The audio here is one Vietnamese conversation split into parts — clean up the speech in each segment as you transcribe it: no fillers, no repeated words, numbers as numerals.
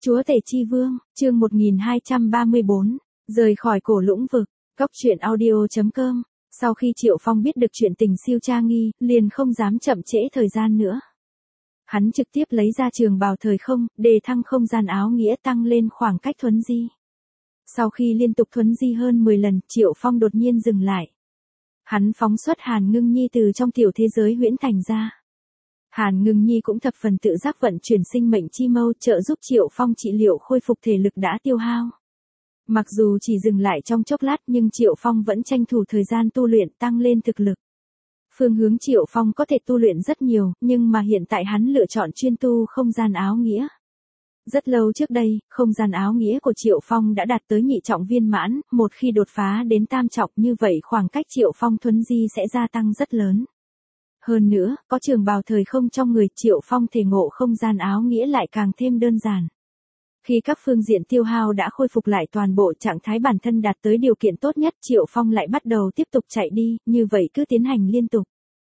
Chúa Tể Chi Vương, chương 1234, rời khỏi cổ lũng vực, góc truyện audio.com. Sau khi Triệu Phong biết được chuyện tình siêu cha nghi, liền không dám chậm trễ thời gian nữa. Hắn trực tiếp lấy ra trường bào thời không, đề thăng không gian áo nghĩa tăng lên khoảng cách thuấn di. Sau khi liên tục thuấn di hơn 10 lần, Triệu Phong đột nhiên dừng lại. Hắn phóng xuất Hàn Ngưng Nhi từ trong tiểu thế giới huyễn thành ra. Hàn Ngưng Nhi cũng thập phần tự giác vận chuyển sinh mệnh chi mâu trợ giúp Triệu Phong trị liệu khôi phục thể lực đã tiêu hao. Mặc dù chỉ dừng lại trong chốc lát nhưng Triệu Phong vẫn tranh thủ thời gian tu luyện tăng lên thực lực. Phương hướng Triệu Phong có thể tu luyện rất nhiều, nhưng mà hiện tại hắn lựa chọn chuyên tu không gian áo nghĩa. Rất lâu trước đây, không gian áo nghĩa của Triệu Phong đã đạt tới nhị trọng viên mãn, một khi đột phá đến tam trọng như vậy khoảng cách Triệu Phong thuấn di sẽ gia tăng rất lớn. Hơn nữa, có trường bào thời không trong người, Triệu Phong thể ngộ không gian áo nghĩa lại càng thêm đơn giản. Khi các phương diện tiêu hao đã khôi phục lại toàn bộ trạng thái bản thân đạt tới điều kiện tốt nhất, Triệu Phong lại bắt đầu tiếp tục chạy đi, như vậy cứ tiến hành liên tục.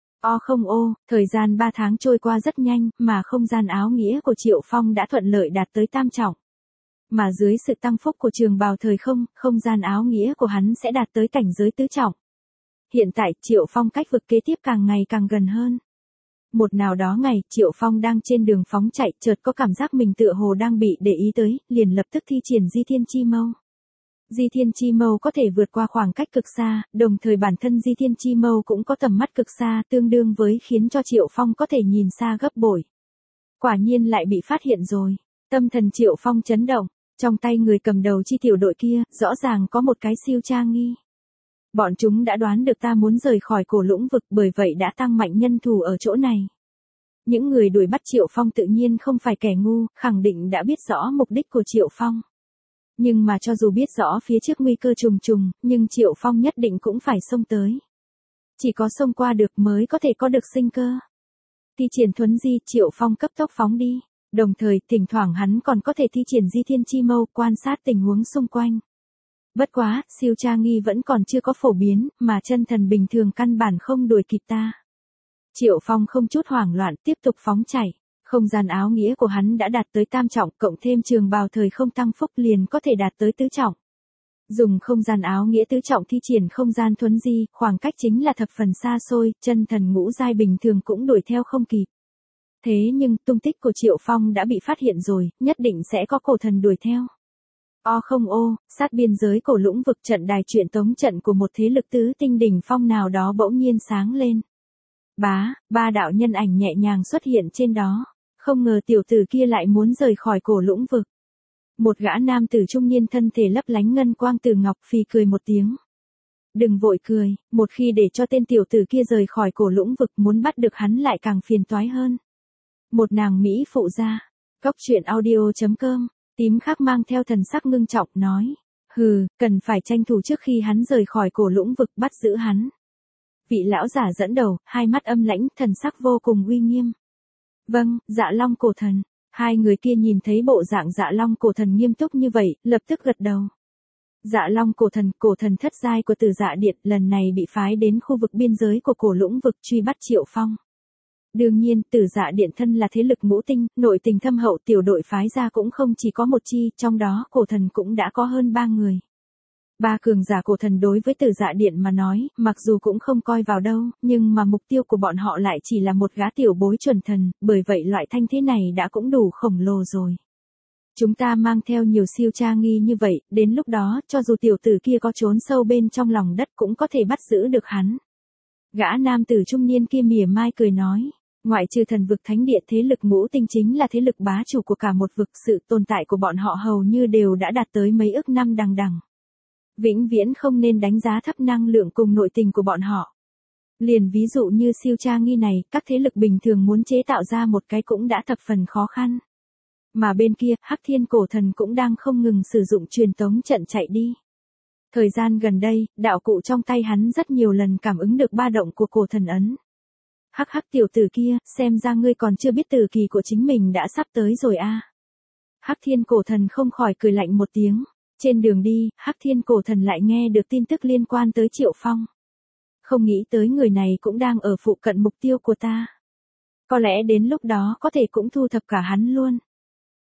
Thời gian 3 tháng trôi qua rất nhanh, mà không gian áo nghĩa của Triệu Phong đã thuận lợi đạt tới tam trọng. Mà dưới sự tăng phúc của trường bào thời không, không gian áo nghĩa của hắn sẽ đạt tới cảnh giới tứ trọng. Hiện tại, Triệu Phong cách vực kế tiếp càng ngày càng gần hơn. Một nào đó ngày, Triệu Phong đang trên đường phóng chạy, chợt có cảm giác mình tựa hồ đang bị để ý tới, liền lập tức thi triển Di Thiên Chi Mâu. Di Thiên Chi Mâu có thể vượt qua khoảng cách cực xa, đồng thời bản thân Di Thiên Chi Mâu cũng có tầm mắt cực xa, tương đương với khiến cho Triệu Phong có thể nhìn xa gấp bội. Quả nhiên lại bị phát hiện rồi. Tâm thần Triệu Phong chấn động, trong tay người cầm đầu chi tiểu đội kia, rõ ràng có một cái siêu cha nghi. Bọn chúng đã đoán được ta muốn rời khỏi cổ lũng vực, bởi vậy đã tăng mạnh nhân thủ ở chỗ này. Những người đuổi bắt Triệu Phong tự nhiên không phải kẻ ngu, khẳng định đã biết rõ mục đích của Triệu Phong. Nhưng mà cho dù biết rõ phía trước nguy cơ trùng trùng, nhưng Triệu Phong nhất định cũng phải xông tới. Chỉ có xông qua được mới có thể có được sinh cơ. Thi triển thuấn di, Triệu Phong cấp tốc phóng đi. Đồng thời, thỉnh thoảng hắn còn có thể thi triển Di Thiên Chi Mâu, quan sát tình huống xung quanh. Bất quá, siêu cha nghi vẫn còn chưa có phổ biến, mà chân thần bình thường căn bản không đuổi kịp ta. Triệu Phong không chút hoảng loạn, tiếp tục phóng chạy. Không gian áo nghĩa của hắn đã đạt tới tam trọng, cộng thêm trường bào thời không tăng phúc liền có thể đạt tới tứ trọng. Dùng không gian áo nghĩa tứ trọng thi triển không gian thuấn di, khoảng cách chính là thập phần xa xôi, chân thần ngũ giai bình thường cũng đuổi theo không kịp. Thế nhưng, tung tích của Triệu Phong đã bị phát hiện rồi, nhất định sẽ có cổ thần đuổi theo. Sát biên giới cổ lũng vực, trận đài truyện tống trận của một thế lực tứ tinh đỉnh phong nào đó bỗng nhiên sáng lên. Ba đạo nhân ảnh nhẹ nhàng xuất hiện trên đó. Không ngờ tiểu tử kia lại muốn rời khỏi cổ lũng vực. Một gã nam tử trung niên thân thể lấp lánh ngân quang từ ngọc, phì cười một tiếng. Đừng vội cười, một khi để cho tên tiểu tử kia rời khỏi cổ lũng vực, muốn bắt được hắn lại càng phiền toái hơn. Một nàng mỹ phụ gia. Góc truyện audio.com. Tím khắc mang theo thần sắc ngưng trọng nói. Cần phải tranh thủ trước khi hắn rời khỏi cổ lũng vực, bắt giữ hắn. Vị lão giả dẫn đầu, hai mắt âm lãnh, thần sắc vô cùng uy nghiêm. Vâng, Dạ Long cổ thần. Hai người kia nhìn thấy bộ dạng Dạ Long cổ thần nghiêm túc như vậy, lập tức gật đầu. Dạ Long cổ thần thất giai của Tử Dạ Điện, lần này bị phái đến khu vực biên giới của cổ lũng vực truy bắt Triệu Phong. Đương nhiên, Tử Dạ Điện thân là thế lực ngũ tinh, nội tình thâm hậu, tiểu đội phái ra cũng không chỉ có một chi, trong đó cổ thần cũng đã có hơn 3 người. 3 cường giả cổ thần đối với Tử Dạ Điện mà nói, mặc dù cũng không coi vào đâu, nhưng mà mục tiêu của bọn họ lại chỉ là một gã tiểu bối chuẩn thần, bởi vậy loại thanh thế này đã cũng đủ khổng lồ rồi. Chúng ta mang theo nhiều siêu cha nghi như vậy, đến lúc đó, cho dù tiểu tử kia có trốn sâu bên trong lòng đất cũng có thể bắt giữ được hắn. Gã nam tử trung niên kia mỉa mai cười nói. Ngoại trừ thần vực thánh địa, thế lực ngũ tinh chính là thế lực bá chủ của cả một vực, sự tồn tại của bọn họ hầu như đều đã đạt tới mấy ức năm đằng đằng. Vĩnh viễn không nên đánh giá thấp năng lượng cùng nội tình của bọn họ. Liền ví dụ như siêu cha nghi này, các thế lực bình thường muốn chế tạo ra một cái cũng đã thập phần khó khăn. Mà bên kia, Hắc Thiên cổ thần cũng đang không ngừng sử dụng truyền tống trận chạy đi. Thời gian gần đây, đạo cụ trong tay hắn rất nhiều lần cảm ứng được ba động của cổ thần ấn. Hắc tiểu tử kia, xem ra ngươi còn chưa biết tử kỳ của chính mình đã sắp tới rồi a. Hắc Thiên cổ thần không khỏi cười lạnh một tiếng. Trên đường đi, Hắc Thiên cổ thần lại nghe được tin tức liên quan tới Triệu Phong. Không nghĩ tới người này cũng đang ở phụ cận mục tiêu của ta. Có lẽ đến lúc đó có thể cũng thu thập cả hắn luôn.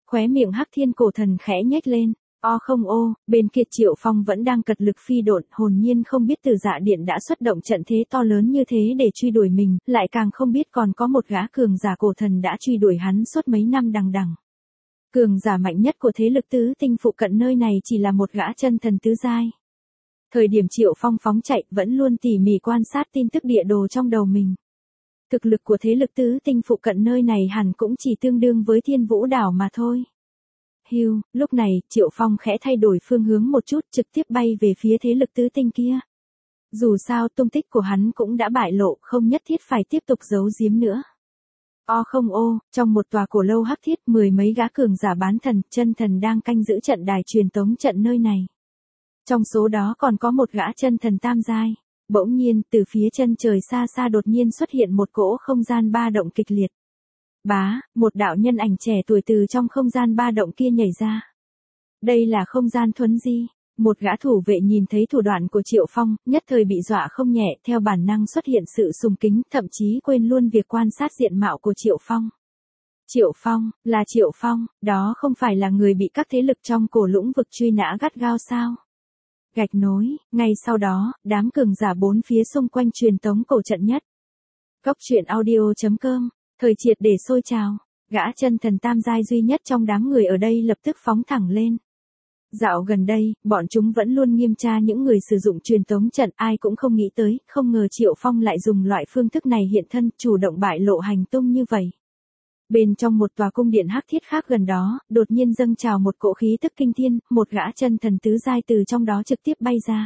Khóe miệng Hắc Thiên Cổ Thần khẽ nhếch lên. Không ô, bên kia Triệu Phong vẫn đang cật lực phi độn, hồn nhiên không biết Từ Dạ Điện đã xuất động trận thế to lớn như thế để truy đuổi mình, lại càng không biết còn có một gã cường giả cổ thần đã truy đuổi hắn suốt mấy năm đằng đẵng. Cường giả mạnh nhất của thế lực tứ tinh phụ cận nơi này chỉ là một gã chân thần tứ giai. Thời điểm Triệu Phong phóng chạy vẫn luôn tỉ mỉ quan sát tin tức địa đồ trong đầu mình. Thực lực của thế lực tứ tinh phụ cận nơi này hẳn cũng chỉ tương đương với Thiên Vũ Đảo mà thôi. Lúc này, Triệu Phong khẽ thay đổi phương hướng một chút, trực tiếp bay về phía thế lực tứ tinh kia. Dù sao tung tích của hắn cũng đã bại lộ, không nhất thiết phải tiếp tục giấu giếm nữa. Không ô, trong một tòa cổ lâu hắc thiết, 10 mấy gã cường giả bán thần, chân thần đang canh giữ trận đài truyền tống trận nơi này. Trong số đó còn có một gã chân thần tam giai. Bỗng nhiên, từ phía chân trời xa xa đột nhiên xuất hiện một cỗ không gian ba động kịch liệt. Một đạo nhân ảnh trẻ tuổi từ trong không gian ba động kia nhảy ra. Đây là không gian thuấn di. Một gã thủ vệ nhìn thấy thủ đoạn của Triệu Phong, nhất thời bị dọa không nhẹ, theo bản năng xuất hiện sự sùng kính, thậm chí quên luôn việc quan sát diện mạo của Triệu Phong. Triệu Phong, là Triệu Phong, đó không phải là người bị các thế lực trong cổ lũng vực truy nã gắt gao sao? Gạch nối, ngay sau đó, đám cường giả bốn phía xung quanh truyền tống cổ trận nhất. Góc truyện audio.com, thời triệt để sôi trào, gã chân thần tam giai duy nhất trong đám người ở đây lập tức phóng thẳng lên. Dạo gần đây, bọn chúng vẫn luôn nghiêm tra những người sử dụng truyền tống trận, ai cũng không nghĩ tới, không ngờ Triệu Phong lại dùng loại phương thức này hiện thân, chủ động bại lộ hành tung như vậy. Bên trong một tòa cung điện hắc thiết khác gần đó, đột nhiên dâng trào một cỗ khí tức kinh thiên, một gã chân thần tứ giai từ trong đó trực tiếp bay ra.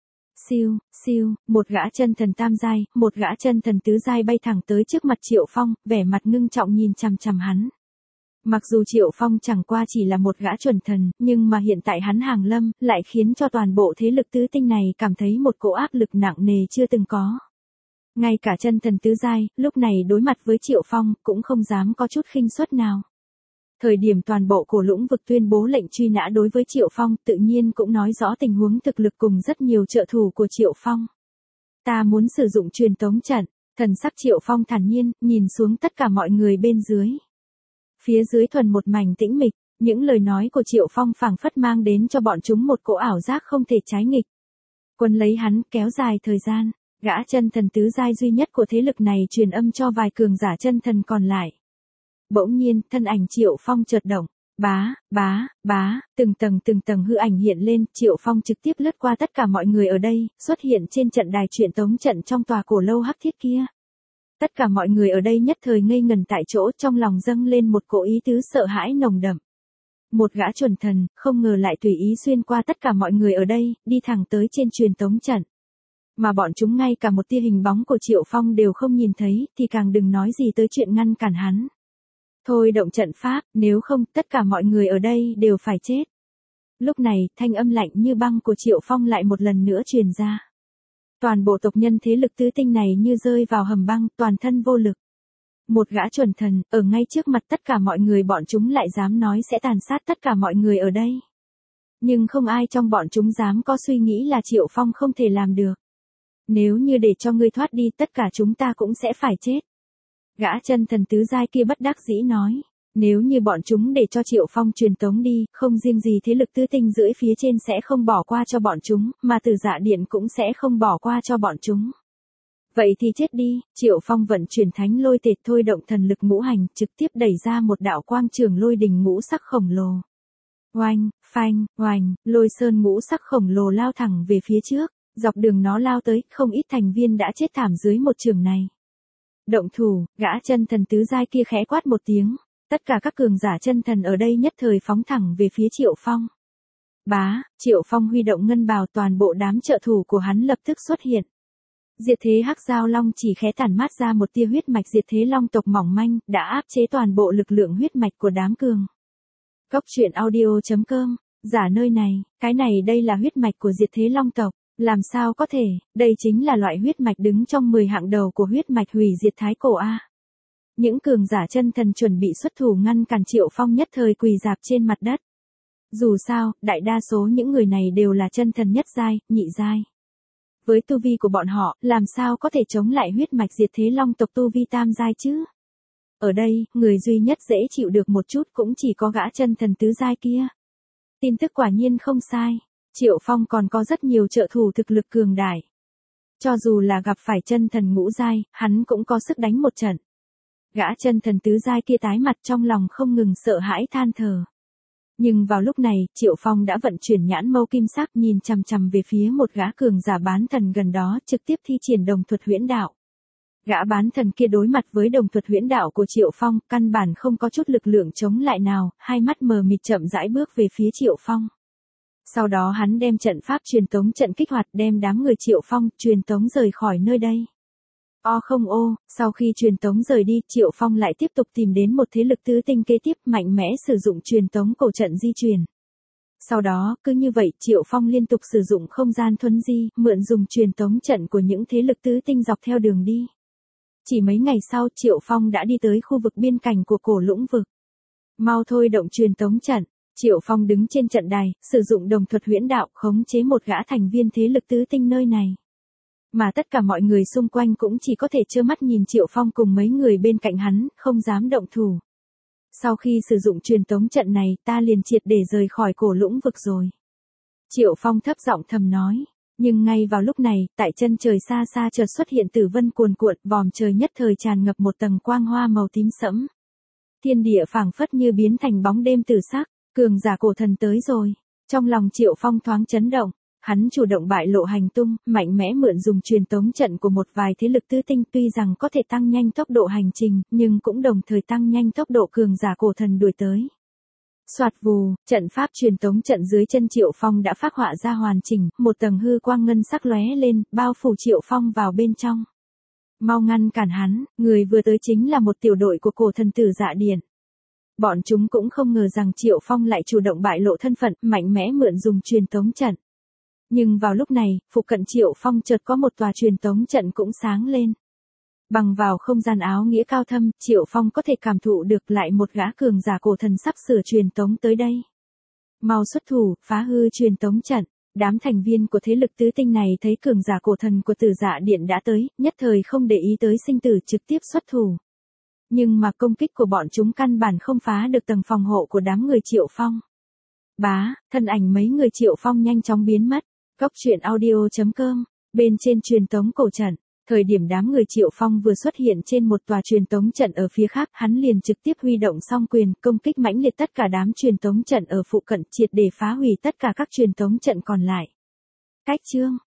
Siêu, một gã chân thần tam giai, một gã chân thần tứ giai bay thẳng tới trước mặt Triệu Phong, vẻ mặt ngưng trọng nhìn chằm chằm hắn. Mặc dù Triệu Phong chẳng qua chỉ là một gã chuẩn thần, nhưng mà hiện tại hắn hàng lâm, lại khiến cho toàn bộ thế lực tứ tinh này cảm thấy một cỗ áp lực nặng nề chưa từng có. Ngay cả chân thần tứ giai, lúc này đối mặt với Triệu Phong, cũng không dám có chút khinh suất nào. Thời điểm toàn bộ cổ lũng vực tuyên bố lệnh truy nã đối với Triệu Phong, tự nhiên cũng nói rõ tình huống thực lực cùng rất nhiều trợ thủ của Triệu Phong. Ta muốn sử dụng truyền tống trận, thần sắc Triệu Phong thản nhiên, nhìn xuống tất cả mọi người bên dưới. Phía dưới thuần một mảnh tĩnh mịch, những lời nói của Triệu Phong phảng phất mang đến cho bọn chúng một cỗ ảo giác không thể trái nghịch. Quân lấy hắn, kéo dài thời gian, gã chân thần tứ giai duy nhất của thế lực này truyền âm cho vài cường giả chân thần còn lại. Bỗng nhiên, thân ảnh Triệu Phong chợt động, từng tầng hư ảnh hiện lên, Triệu Phong trực tiếp lướt qua tất cả mọi người ở đây, xuất hiện trên trận đài truyền tống trận trong tòa cổ lâu hắc thiết kia. Tất cả mọi người ở đây nhất thời ngây ngẩn tại chỗ, trong lòng dâng lên một cỗ ý tứ sợ hãi nồng đậm. Một gã chuẩn thần, không ngờ lại tùy ý xuyên qua tất cả mọi người ở đây, đi thẳng tới trên truyền tống trận. Mà bọn chúng ngay cả một tia hình bóng của Triệu Phong đều không nhìn thấy, thì càng đừng nói gì tới chuyện ngăn cản hắn. Thôi động trận pháp, nếu không, tất cả mọi người ở đây đều phải chết. Lúc này, thanh âm lạnh như băng của Triệu Phong lại một lần nữa truyền ra. Toàn bộ tộc nhân thế lực tứ tinh này như rơi vào hầm băng, toàn thân vô lực. Một gã chuẩn thần, ở ngay trước mặt tất cả mọi người bọn chúng lại dám nói sẽ tàn sát tất cả mọi người ở đây. Nhưng không ai trong bọn chúng dám có suy nghĩ là Triệu Phong không thể làm được. Nếu như để cho ngươi thoát đi, tất cả chúng ta cũng sẽ phải chết. Gã chân thần tứ giai kia bất đắc dĩ nói. Nếu như bọn chúng để cho Triệu Phong truyền tống đi, không riêng gì thế lực tứ tinh dưới phía trên sẽ không bỏ qua cho bọn chúng, mà Từ Dạ Điện cũng sẽ không bỏ qua cho bọn chúng. Vậy thì chết đi, Triệu Phong vận chuyển thánh lôi tệt thôi động thần lực ngũ hành, trực tiếp đẩy ra một đạo quang trường lôi đình ngũ sắc khổng lồ. Oanh, phanh, oanh, lôi sơn ngũ sắc khổng lồ lao thẳng về phía trước, dọc đường nó lao tới, không ít thành viên đã chết thảm dưới một trường này. Động thủ, gã chân thần tứ giai kia khẽ quát một tiếng. Tất cả các cường giả chân thần ở đây nhất thời phóng thẳng về phía Triệu Phong. Triệu Phong huy động ngân bào, toàn bộ đám trợ thủ của hắn lập tức xuất hiện. Diệt thế hắc giao long chỉ khẽ tản mát ra một tia huyết mạch diệt thế long tộc mỏng manh, đã áp chế toàn bộ lực lượng huyết mạch của đám cường. Góc truyện audio.com, giả nơi này, cái này đây là huyết mạch của diệt thế long tộc, làm sao có thể, đây chính là loại huyết mạch đứng trong 10 hạng đầu của huyết mạch hủy diệt thái cổ A. Những cường giả chân thần chuẩn bị xuất thủ ngăn cản Triệu Phong nhất thời quỳ rạp trên mặt đất. Dù sao, đại đa số những người này đều là chân thần nhất giai, nhị giai. Với tu vi của bọn họ, làm sao có thể chống lại huyết mạch diệt thế long tộc tu vi tam giai chứ? Ở đây, người duy nhất dễ chịu được một chút cũng chỉ có gã chân thần tứ giai kia. Tin tức quả nhiên không sai. Triệu Phong còn có rất nhiều trợ thủ thực lực cường đại. Cho dù là gặp phải chân thần ngũ giai, hắn cũng có sức đánh một trận. Gã chân thần tứ giai kia tái mặt trong lòng không ngừng sợ hãi than thở. Nhưng vào lúc này, Triệu Phong đã vận chuyển nhãn mâu kim sắc nhìn chằm chằm về phía một gã cường giả bán thần gần đó trực tiếp thi triển đồng thuật huyễn đạo. Gã bán thần kia đối mặt với đồng thuật huyễn đạo của Triệu Phong, căn bản không có chút lực lượng chống lại nào, hai mắt mờ mịt chậm rãi bước về phía Triệu Phong. Sau đó hắn đem trận pháp truyền tống trận kích hoạt đem đám người Triệu Phong truyền tống rời khỏi nơi đây. Sau khi truyền tống rời đi, Triệu Phong lại tiếp tục tìm đến một thế lực tứ tinh kế tiếp mạnh mẽ sử dụng truyền tống cổ trận di chuyển. Sau đó, cứ như vậy, Triệu Phong liên tục sử dụng không gian thuấn di, mượn dùng truyền tống trận của những thế lực tứ tinh dọc theo đường đi. Chỉ mấy ngày sau, Triệu Phong đã đi tới khu vực biên cảnh của cổ lũng vực. Mau thôi động truyền tống trận. Triệu Phong đứng trên trận đài, sử dụng đồng thuật huyễn đạo khống chế một gã thành viên thế lực tứ tinh nơi này. Mà tất cả mọi người xung quanh cũng chỉ có thể trơ mắt nhìn Triệu Phong cùng mấy người bên cạnh hắn, không dám động thủ. Sau khi sử dụng truyền tống trận này, ta liền triệt để rời khỏi cổ lũng vực rồi. Triệu Phong thấp giọng thầm nói. Nhưng ngay vào lúc này, tại chân trời xa xa chợt xuất hiện tử vân cuồn cuộn, vòm trời nhất thời tràn ngập một tầng quang hoa màu tím sẫm. Thiên địa phảng phất như biến thành bóng đêm tử sắc, cường giả cổ thần tới rồi. Trong lòng Triệu Phong thoáng chấn động, hắn chủ động bại lộ hành tung, mạnh mẽ mượn dùng truyền tống trận của một vài thế lực tứ tinh tuy rằng có thể tăng nhanh tốc độ hành trình, nhưng cũng đồng thời tăng nhanh tốc độ cường giả cổ thần đuổi tới. Soạt vù, trận pháp truyền tống trận dưới chân Triệu Phong đã phác họa ra hoàn chỉnh, một tầng hư quang ngân sắc lóe lên, bao phủ Triệu Phong vào bên trong. Mau ngăn cản hắn, người vừa tới chính là một tiểu đội của cổ thần tử Dạ Điện. Bọn chúng cũng không ngờ rằng Triệu Phong lại chủ động bại lộ thân phận, mạnh mẽ mượn dùng truyền tống trận. Nhưng vào lúc này, phụ cận Triệu Phong chợt có một tòa truyền tống trận cũng sáng lên. Bằng vào không gian áo nghĩa cao thâm, Triệu Phong có thể cảm thụ được lại một gã cường giả cổ thần sắp sửa truyền tống tới đây. Mau xuất thủ, phá hư truyền tống trận. Đám thành viên của thế lực tứ tinh này thấy cường giả cổ thần của Tử Dạ Điện đã tới, nhất thời không để ý tới sinh tử trực tiếp xuất thủ. Nhưng mà công kích của bọn chúng căn bản không phá được tầng phòng hộ của đám người Triệu Phong. Bá, thân ảnh mấy người Triệu Phong nhanh chóng biến mất. Góc truyện audio.com, bên trên truyền tống cổ trận. Thời điểm đám người Triệu Phong vừa xuất hiện trên một tòa truyền tống trận ở phía khác, hắn liền trực tiếp huy động song quyền, công kích mãnh liệt tất cả đám truyền tống trận ở phụ cận, triệt để phá hủy tất cả các truyền tống trận còn lại. Cách chương